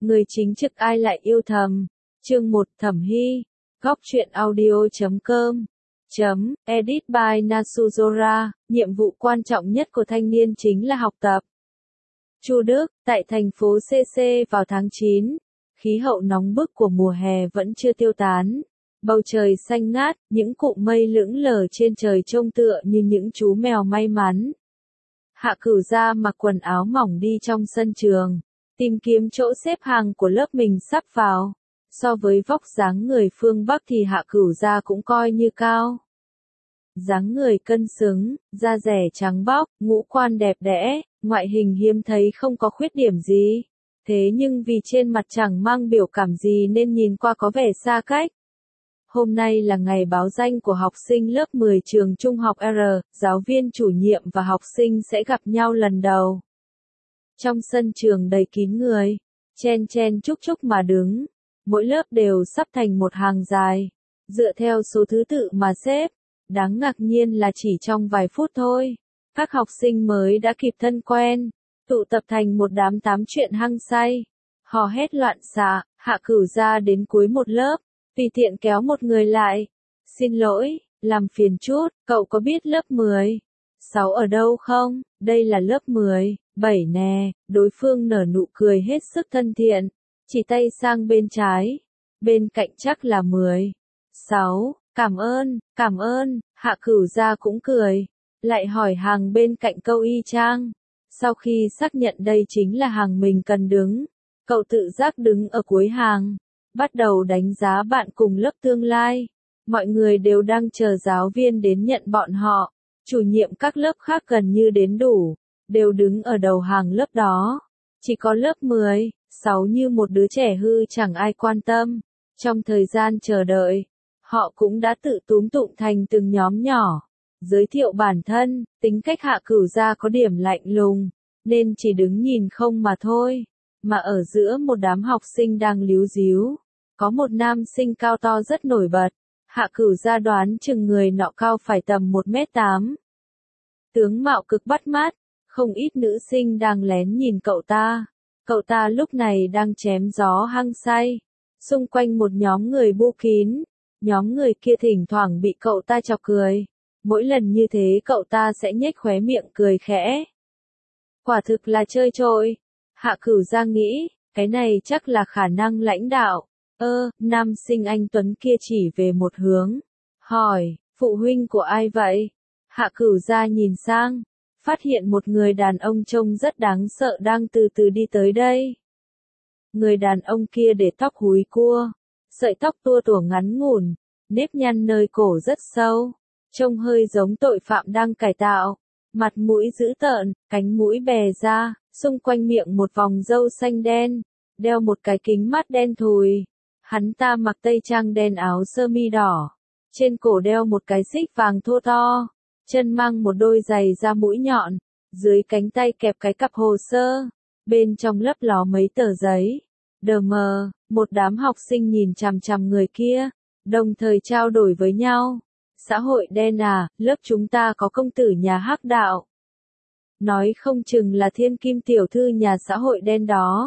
Người chính trực ai lại yêu thầm. Chương 1 Thẩm Hy. Góc truyện audio.com. Edit by Nasuzora. Nhiệm vụ quan trọng nhất của thanh niên chính là học tập. Chu Đức, tại thành phố CC vào tháng 9. Khí hậu nóng bức của mùa hè vẫn chưa tiêu tán. Bầu trời xanh ngát, những cụm mây lững lờ trên trời trông tựa như những chú mèo may mắn. Hạ Cửu Gia mặc quần áo mỏng đi trong sân trường, tìm kiếm chỗ xếp hàng của lớp mình sắp vào. So với vóc dáng người phương Bắc thì Hạ Cửu Gia cũng coi như cao. Dáng người cân xứng, da dẻ trắng bóc, ngũ quan đẹp đẽ, ngoại hình hiếm thấy không có khuyết điểm gì. Thế nhưng vì trên mặt chẳng mang biểu cảm gì nên nhìn qua có vẻ xa cách. Hôm nay là ngày báo danh của học sinh lớp 10 trường trung học R, giáo viên chủ nhiệm và học sinh sẽ gặp nhau lần đầu. Trong sân trường đầy kín người, chen chen chúc chúc mà đứng, mỗi lớp đều sắp thành một hàng dài, dựa theo số thứ tự mà xếp. Đáng ngạc nhiên là chỉ trong vài phút thôi, các học sinh mới đã kịp thân quen, tụ tập thành một đám tám chuyện hăng say, hò hét loạn xạ. Hạ Cửu Gia đến cuối một lớp, tùy tiện kéo một người lại. Xin lỗi, làm phiền chút, cậu có biết lớp 10, 6 ở đâu không? Đây là lớp 10, 7 nè. Đối phương nở nụ cười hết sức thân thiện, chỉ tay sang bên trái, bên cạnh chắc là 10, 6. Cảm ơn, Hạ Cửu Gia cũng cười, lại hỏi hàng bên cạnh câu y chang. Sau khi xác nhận đây chính là hàng mình cần đứng, cậu tự giác đứng ở cuối hàng, bắt đầu đánh giá bạn cùng lớp tương lai. Mọi người đều đang chờ giáo viên đến nhận bọn họ, chủ nhiệm các lớp khác gần như đến đủ, đều đứng ở đầu hàng lớp đó. Chỉ có lớp 10, 6 như một đứa trẻ hư chẳng ai quan tâm. Trong thời gian chờ đợi, họ cũng đã tự túm tụm thành từng nhóm nhỏ, giới thiệu bản thân. Tính cách Hạ Cửu Gia có điểm lạnh lùng, nên chỉ đứng nhìn không mà thôi. Mà ở giữa một đám học sinh đang líu díu, có một nam sinh cao to rất nổi bật. Hạ Cửu Gia đoán chừng người nọ cao phải tầm 1m8. Tướng mạo cực bắt mắt, không ít nữ sinh đang lén nhìn cậu ta. Cậu ta lúc này đang chém gió hăng say, xung quanh một nhóm người bu kín. Nhóm người kia thỉnh thoảng bị cậu ta chọc cười. Mỗi lần như thế cậu ta sẽ nhếch khóe miệng cười khẽ. Quả thực là chơi trội. Hạ Cửu Gia nghĩ, cái này chắc là khả năng lãnh đạo. Nam sinh anh Tuấn kia chỉ về một hướng, hỏi, phụ huynh của ai vậy? Hạ Cửu Gia nhìn sang, phát hiện một người đàn ông trông rất đáng sợ đang từ từ đi tới đây. Người đàn ông kia để tóc húi cua, sợi tóc tua tủa ngắn ngủn, nếp nhăn nơi cổ rất sâu, trông hơi giống tội phạm đang cải tạo. Mặt mũi dữ tợn, cánh mũi bè ra, xung quanh miệng một vòng râu xanh đen, đeo một cái kính mắt đen thùi. Hắn ta mặc tây trang đen áo sơ mi đỏ, trên cổ đeo một cái xích vàng thô to, chân mang một đôi giày da mũi nhọn, dưới cánh tay kẹp cái cặp hồ sơ, bên trong lấp ló mấy tờ giấy. Đờ mờ, một đám học sinh nhìn chằm chằm người kia, đồng thời trao đổi với nhau. Xã hội đen à, lớp chúng ta có công tử nhà hắc đạo. Nói không chừng là thiên kim tiểu thư nhà xã hội đen đó.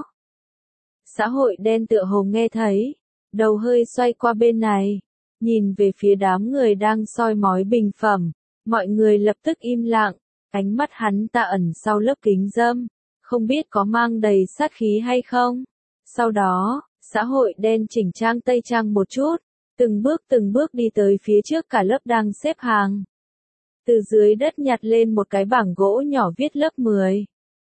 Xã hội đen tựa hồ nghe thấy, đầu hơi xoay qua bên này, nhìn về phía đám người đang soi mói bình phẩm. Mọi người lập tức im lặng, ánh mắt hắn ta ẩn sau lớp kính râm, không biết có mang đầy sát khí hay không. Sau đó, xã hội đen chỉnh trang tây trang một chút, từng bước đi tới phía trước cả lớp đang xếp hàng. Từ dưới đất nhặt lên một cái bảng gỗ nhỏ viết lớp 10,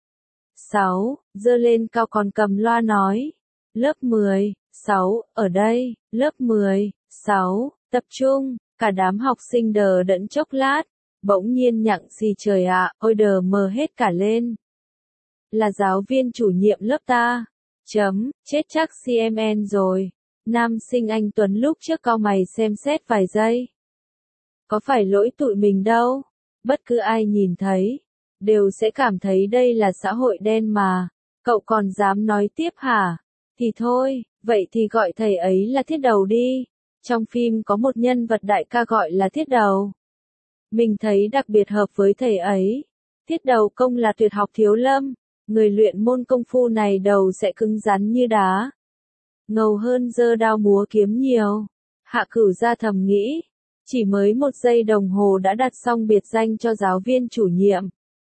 6, giơ lên cao còn cầm loa nói. Lớp 10, 6, ở đây, lớp 10, 6, tập trung. Cả đám học sinh đờ đẫn chốc lát, bỗng nhiên nhặng xì trời ạ, ôi đờ mờ hết cả lên. Là giáo viên chủ nhiệm lớp ta. Chết chắc CMN rồi. Nam sinh anh Tuấn lúc trước cau mày xem xét vài giây. Có phải lỗi tụi mình đâu, bất cứ ai nhìn thấy, đều sẽ cảm thấy đây là xã hội đen mà. Cậu còn dám nói tiếp hả? Thì thôi, vậy thì gọi thầy ấy là Thiết Đầu đi. Trong phim có một nhân vật đại ca gọi là Thiết Đầu. Mình thấy đặc biệt hợp với thầy ấy. Thiết Đầu công là tuyệt học thiếu lâm, người luyện môn công phu này đầu sẽ cứng rắn như đá. Ngầu hơn giơ đao múa kiếm nhiều. Hạ Cửu gia thầm nghĩ. Chỉ mới 1 giây đồng hồ đã đặt xong biệt danh cho giáo viên chủ nhiệm.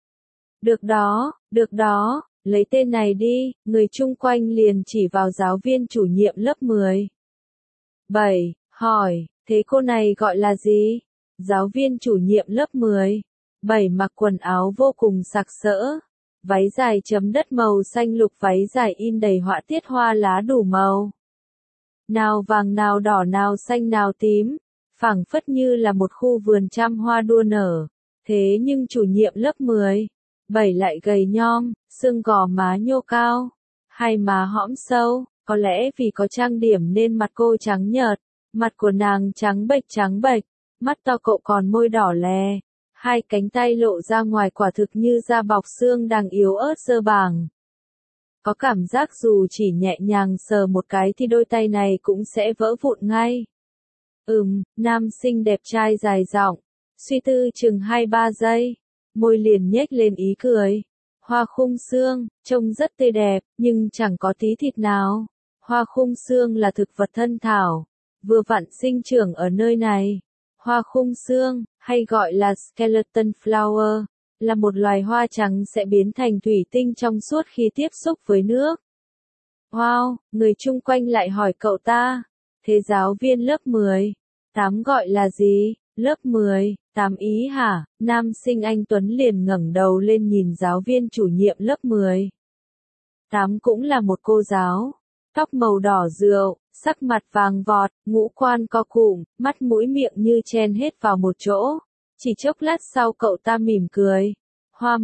Được đó, lấy tên này đi, người chung quanh liền chỉ vào giáo viên chủ nhiệm lớp 10. 7, hỏi, thế cô này gọi là gì? Giáo viên chủ nhiệm lớp 10. 7 mặc quần áo vô cùng sặc sỡ. Váy dài chấm đất màu xanh lục, váy dài in đầy họa tiết hoa lá đủ màu. Nào vàng nào đỏ nào xanh nào tím, phảng phất như là một khu vườn trăm hoa đua nở. Thế nhưng chủ nhiệm lớp 10. 7 lại gầy nhom, xương gò má nhô cao, hai má hõm sâu, có lẽ vì có trang điểm nên mặt cô trắng nhợt, mặt của nàng trắng bệch, mắt to cậu còn môi đỏ lè, hai cánh tay lộ ra ngoài quả thực như da bọc xương đang yếu ớt dơ bàng. Có cảm giác dù chỉ nhẹ nhàng sờ một cái thì đôi tay này cũng sẽ vỡ vụn ngay. Nam sinh đẹp trai dài giọng, suy tư chừng 2-3 giây, môi liền nhếch lên ý cười. Hoa khung xương, trông rất tươi đẹp, nhưng chẳng có tí thịt nào. Hoa khung xương là thực vật thân thảo, vừa vặn sinh trưởng ở nơi này. Hoa khung xương, hay gọi là skeleton flower, là một loài hoa trắng sẽ biến thành thủy tinh trong suốt khi tiếp xúc với nước. Wow, người chung quanh lại hỏi cậu ta, thế giáo viên lớp 10, 8 gọi là gì? Lớp 10, 8 ý hả? Nam sinh anh Tuấn liền ngẩng đầu lên nhìn giáo viên chủ nhiệm lớp 10. 8 cũng là một cô giáo, tóc màu đỏ rượu, sắc mặt vàng vọt, ngũ quan co cụm, mắt mũi miệng như chen hết vào một chỗ. Chỉ chốc lát sau cậu ta mỉm cười. Hoa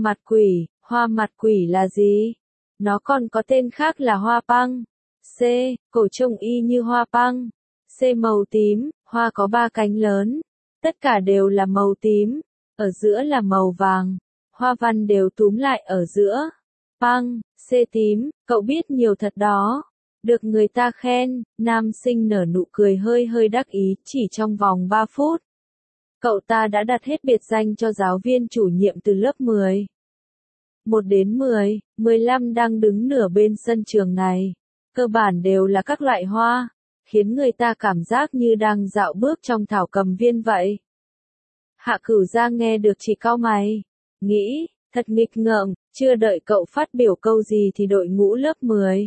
mặt quỷ là gì? Nó còn có tên khác là hoa păng. C, cổ trông y như hoa păng. C màu tím, hoa có 3 cánh lớn. Tất cả đều là màu tím, ở giữa là màu vàng, hoa văn đều túm lại ở giữa. Păng, C tím, cậu biết nhiều thật đó. Được người ta khen, nam sinh nở nụ cười hơi đắc ý, chỉ trong vòng 3 phút. Cậu ta đã đặt hết biệt danh cho giáo viên chủ nhiệm từ lớp 10. 1 đến 10, 15 đang đứng nửa bên sân trường này. Cơ bản đều là các loại hoa, khiến người ta cảm giác như đang dạo bước trong thảo cầm viên vậy. Hạ Cửu gia nghe được chỉ cau mày, nghĩ, thật nghịch ngợm, chưa đợi cậu phát biểu câu gì thì đội ngũ lớp 10.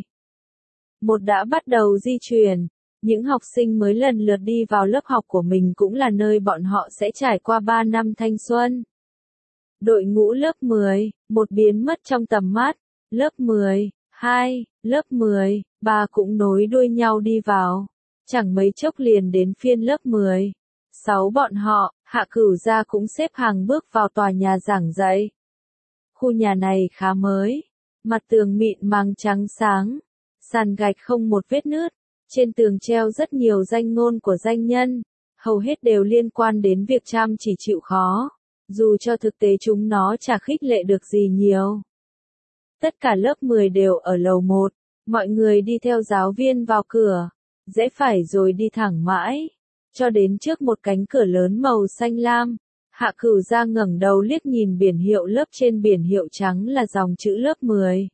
1 đã bắt đầu di chuyển, những học sinh mới lần lượt đi vào lớp học của mình cũng là nơi bọn họ sẽ trải qua 3 năm thanh xuân. Đội ngũ lớp 10, 1 biến mất trong tầm mắt, lớp 10, 2, lớp 10, 3 cũng nối đuôi nhau đi vào. Chẳng mấy chốc liền đến phiên lớp 10. 6 bọn họ, Hạ Cửu gia cũng xếp hàng bước vào tòa nhà giảng dạy. Khu nhà này khá mới, mặt tường mịn màng trắng sáng, sàn gạch không một vết nứt, trên tường treo rất nhiều danh ngôn của danh nhân, hầu hết đều liên quan đến việc chăm chỉ chịu khó, dù cho thực tế chúng nó chả khích lệ được gì nhiều. Tất cả lớp 10 đều ở lầu 1, mọi người đi theo giáo viên vào cửa, rẽ phải rồi đi thẳng mãi, cho đến trước một cánh cửa lớn màu xanh lam. Hạ Cửu gia ngẩng đầu liếc nhìn biển hiệu lớp, trên biển hiệu trắng là dòng chữ lớp 10.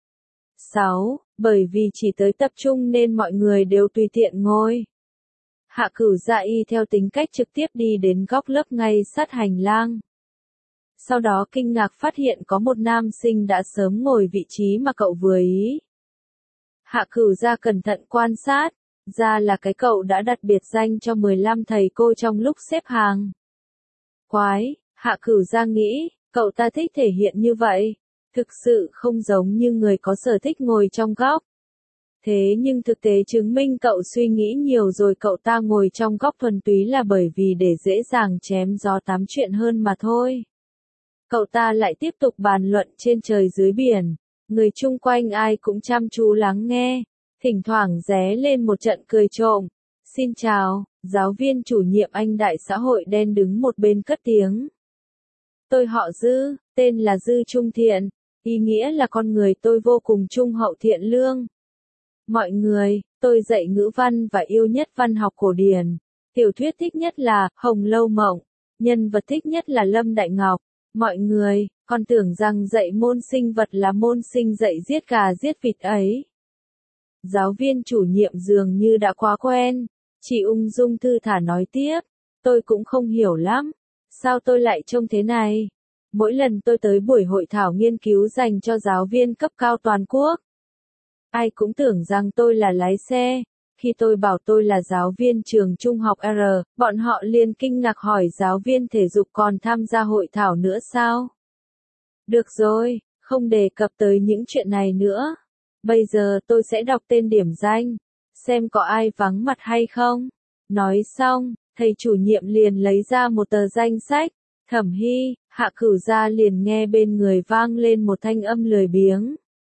6, bởi vì chỉ tới tập trung nên mọi người đều tùy tiện ngồi. Hạ Cửu gia y theo tính cách trực tiếp đi đến góc lớp ngay sát hành lang. Sau đó kinh ngạc phát hiện có một nam sinh đã sớm ngồi vị trí mà cậu vừa ý. Hạ Cửu gia cẩn thận quan sát, ra là cái cậu đã đặt biệt danh cho 15 thầy cô trong lúc xếp hàng. Quái, Hạ Cửu gia nghĩ, cậu ta thích thể hiện như vậy, thực sự không giống như người có sở thích ngồi trong góc. Thế nhưng thực tế chứng minh cậu suy nghĩ nhiều rồi, cậu ta ngồi trong góc thuần túy là bởi vì để dễ dàng chém gió tám chuyện hơn mà thôi. Cậu ta lại tiếp tục bàn luận trên trời dưới biển, người chung quanh ai cũng chăm chú lắng nghe, thỉnh thoảng ré lên một trận cười trộm. Xin chào, giáo viên chủ nhiệm anh đại xã hội đen đứng một bên cất tiếng. Tôi họ Dư, tên là Dư Trung Thiện, ý nghĩa là con người tôi vô cùng trung hậu thiện lương. Mọi người, tôi dạy ngữ văn và yêu nhất văn học cổ điển. Tiểu thuyết thích nhất là Hồng Lâu Mộng, nhân vật thích nhất là Lâm Đại Ngọc. Mọi người, Con tưởng rằng dạy môn sinh vật là môn sinh dạy giết gà giết vịt ấy. Giáo viên chủ nhiệm dường như đã quá quen, chị ung dung thư thả nói tiếp, tôi cũng không hiểu lắm, sao tôi lại trông thế này? Mỗi lần tôi tới buổi hội thảo nghiên cứu dành cho giáo viên cấp cao toàn quốc, ai cũng tưởng rằng tôi là lái xe. Khi tôi bảo tôi là giáo viên trường trung học R, bọn họ liền kinh ngạc hỏi giáo viên thể dục còn tham gia hội thảo nữa sao? Được rồi, không đề cập tới những chuyện này nữa. Bây giờ tôi sẽ đọc tên điểm danh, xem có ai vắng mặt hay không. Nói xong, thầy chủ nhiệm liền lấy ra một tờ danh sách. Thẩm Hy, Hạ Cửu Gia liền nghe bên người vang lên một thanh âm lười biếng.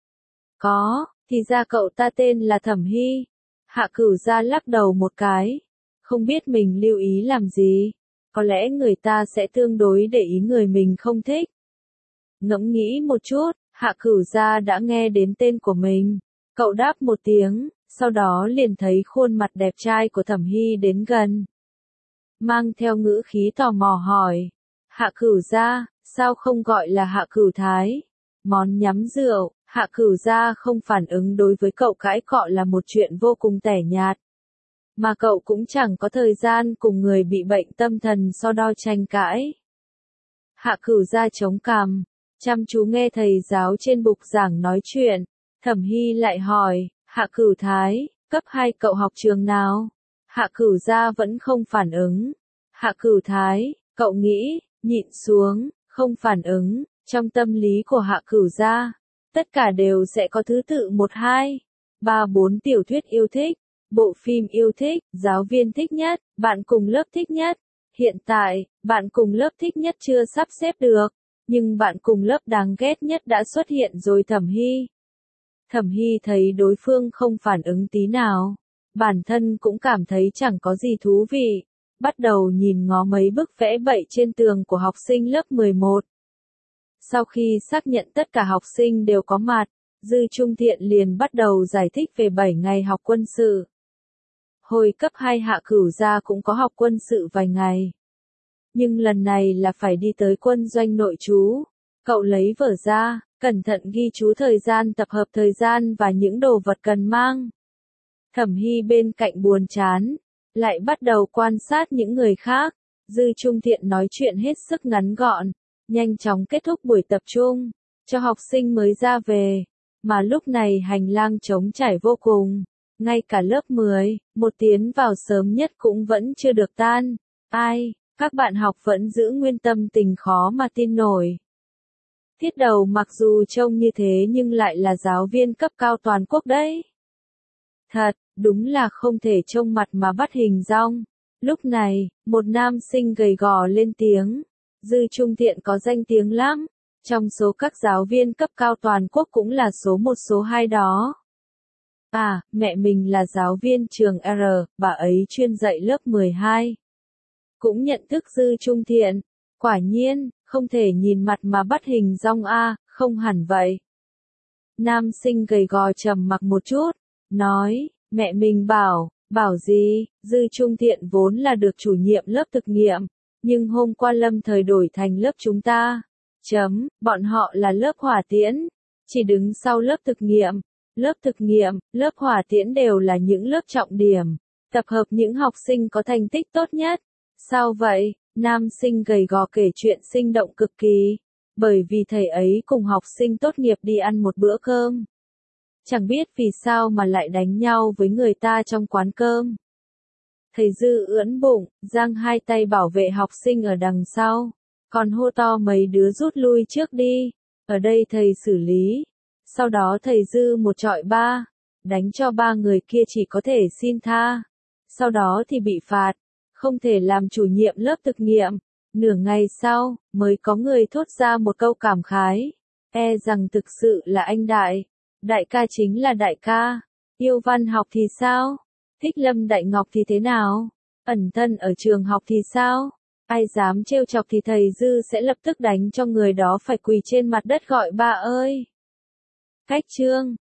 Có, thì ra cậu ta tên là Thẩm Hy. Hạ Cửu Gia lắc đầu một cái. Không biết mình lưu ý làm gì. Có lẽ người ta sẽ tương đối để ý người mình không thích. Ngẫm nghĩ một chút, Hạ Cửu Gia đã nghe đến tên của mình. Cậu đáp một tiếng, sau đó liền thấy khuôn mặt đẹp trai của Thẩm Hy đến gần. Mang theo ngữ khí tò mò hỏi. Hạ Cửu Gia, sao không gọi là Hạ Cửu Thái? Món nhắm rượu, Hạ Cửu Gia không phản ứng đối với cậu cãi cọ là một chuyện vô cùng tẻ nhạt. Mà cậu cũng chẳng có thời gian cùng người bị bệnh tâm thần so đo tranh cãi. Hạ Cửu Gia chống cằm, chăm chú nghe thầy giáo trên bục giảng nói chuyện. Thẩm Hy lại hỏi, Hạ Cửu Thái, cấp 2 cậu học trường nào? Hạ Cửu Gia vẫn không phản ứng. Hạ Cửu Thái, cậu nghĩ, nhịn xuống, không phản ứng, trong tâm lý của Hạ Cửu Gia, tất cả đều sẽ có thứ tự 1, 2, 3, 4 tiểu thuyết yêu thích, bộ phim yêu thích, giáo viên thích nhất, bạn cùng lớp thích nhất. Hiện tại, bạn cùng lớp thích nhất chưa sắp xếp được, nhưng bạn cùng lớp đáng ghét nhất đã xuất hiện rồi. Thẩm Hy. Thẩm Hy thấy đối phương không phản ứng tí nào, bản thân cũng cảm thấy chẳng có gì thú vị, bắt đầu nhìn ngó mấy bức vẽ bậy trên tường của học sinh lớp 11. Sau khi xác nhận tất cả học sinh đều có mặt, Dư Trung Thiện liền bắt đầu giải thích về 7 ngày học quân sự. Hồi cấp 2 Hạ Cửu Gia cũng có học quân sự vài ngày. Nhưng lần này là phải đi tới quân doanh nội trú. Cậu lấy vở ra, cẩn thận ghi chú thời gian tập hợp thời gian và những đồ vật cần mang. Thẩm Hy bên cạnh buồn chán, lại bắt đầu quan sát những người khác. Dư Trung Thiện nói chuyện hết sức ngắn gọn, nhanh chóng kết thúc buổi tập trung, cho học sinh mới ra về. Mà lúc này hành lang trống trải vô cùng, ngay cả lớp 10, một tiến vào sớm nhất cũng vẫn chưa được tan. Ai, các bạn học vẫn giữ nguyên tâm tình khó mà tin nổi. Thiết Đầu mặc dù trông như thế nhưng lại là giáo viên cấp cao toàn quốc đấy. Thật, đúng là không thể trông mặt mà bắt hình dong. Lúc này, một nam sinh gầy gò lên tiếng. Dư Trung Thiện có danh tiếng lắm. Trong số các giáo viên cấp cao toàn quốc cũng là số 1 số 2 đó. À, mẹ mình là giáo viên trường R, bà ấy chuyên dạy lớp 12. Cũng nhận thức Dư Trung Thiện. Quả nhiên, không thể nhìn mặt mà bắt hình dong a, không hẳn vậy. Nam sinh gầy gò trầm mặc một chút, nói, mẹ mình bảo gì? Dư Trung Thiện vốn là được chủ nhiệm lớp thực nghiệm, nhưng hôm qua lâm thời đổi thành lớp chúng ta. Bọn họ là lớp hỏa tiễn, chỉ đứng sau lớp thực nghiệm. Lớp thực nghiệm, lớp hỏa tiễn đều là những lớp trọng điểm, tập hợp những học sinh có thành tích tốt nhất. Sao vậy? Nam sinh gầy gò kể chuyện sinh động cực kỳ, bởi vì thầy ấy cùng học sinh tốt nghiệp đi ăn một bữa cơm. Chẳng biết vì sao mà lại đánh nhau với người ta trong quán cơm. Thầy Dư ưỡn bụng, giang hai tay bảo vệ học sinh ở đằng sau, còn hô to mấy đứa rút lui trước đi, ở đây thầy xử lý. Sau đó thầy Dư một trọi ba, đánh cho 3 người kia chỉ có thể xin tha. Sau đó thì bị phạt, không thể làm chủ nhiệm lớp thực nghiệm. Nửa ngày sau, mới có người thốt ra một câu cảm khái. E rằng thực sự là anh đại ca chính là đại ca. Yêu văn học thì sao? Thích Lâm Đại Ngọc thì thế nào? Ẩn thân ở trường học thì sao? Ai dám trêu chọc thì thầy Dư sẽ lập tức đánh cho người đó phải quỳ trên mặt đất gọi ba ơi. Cách chương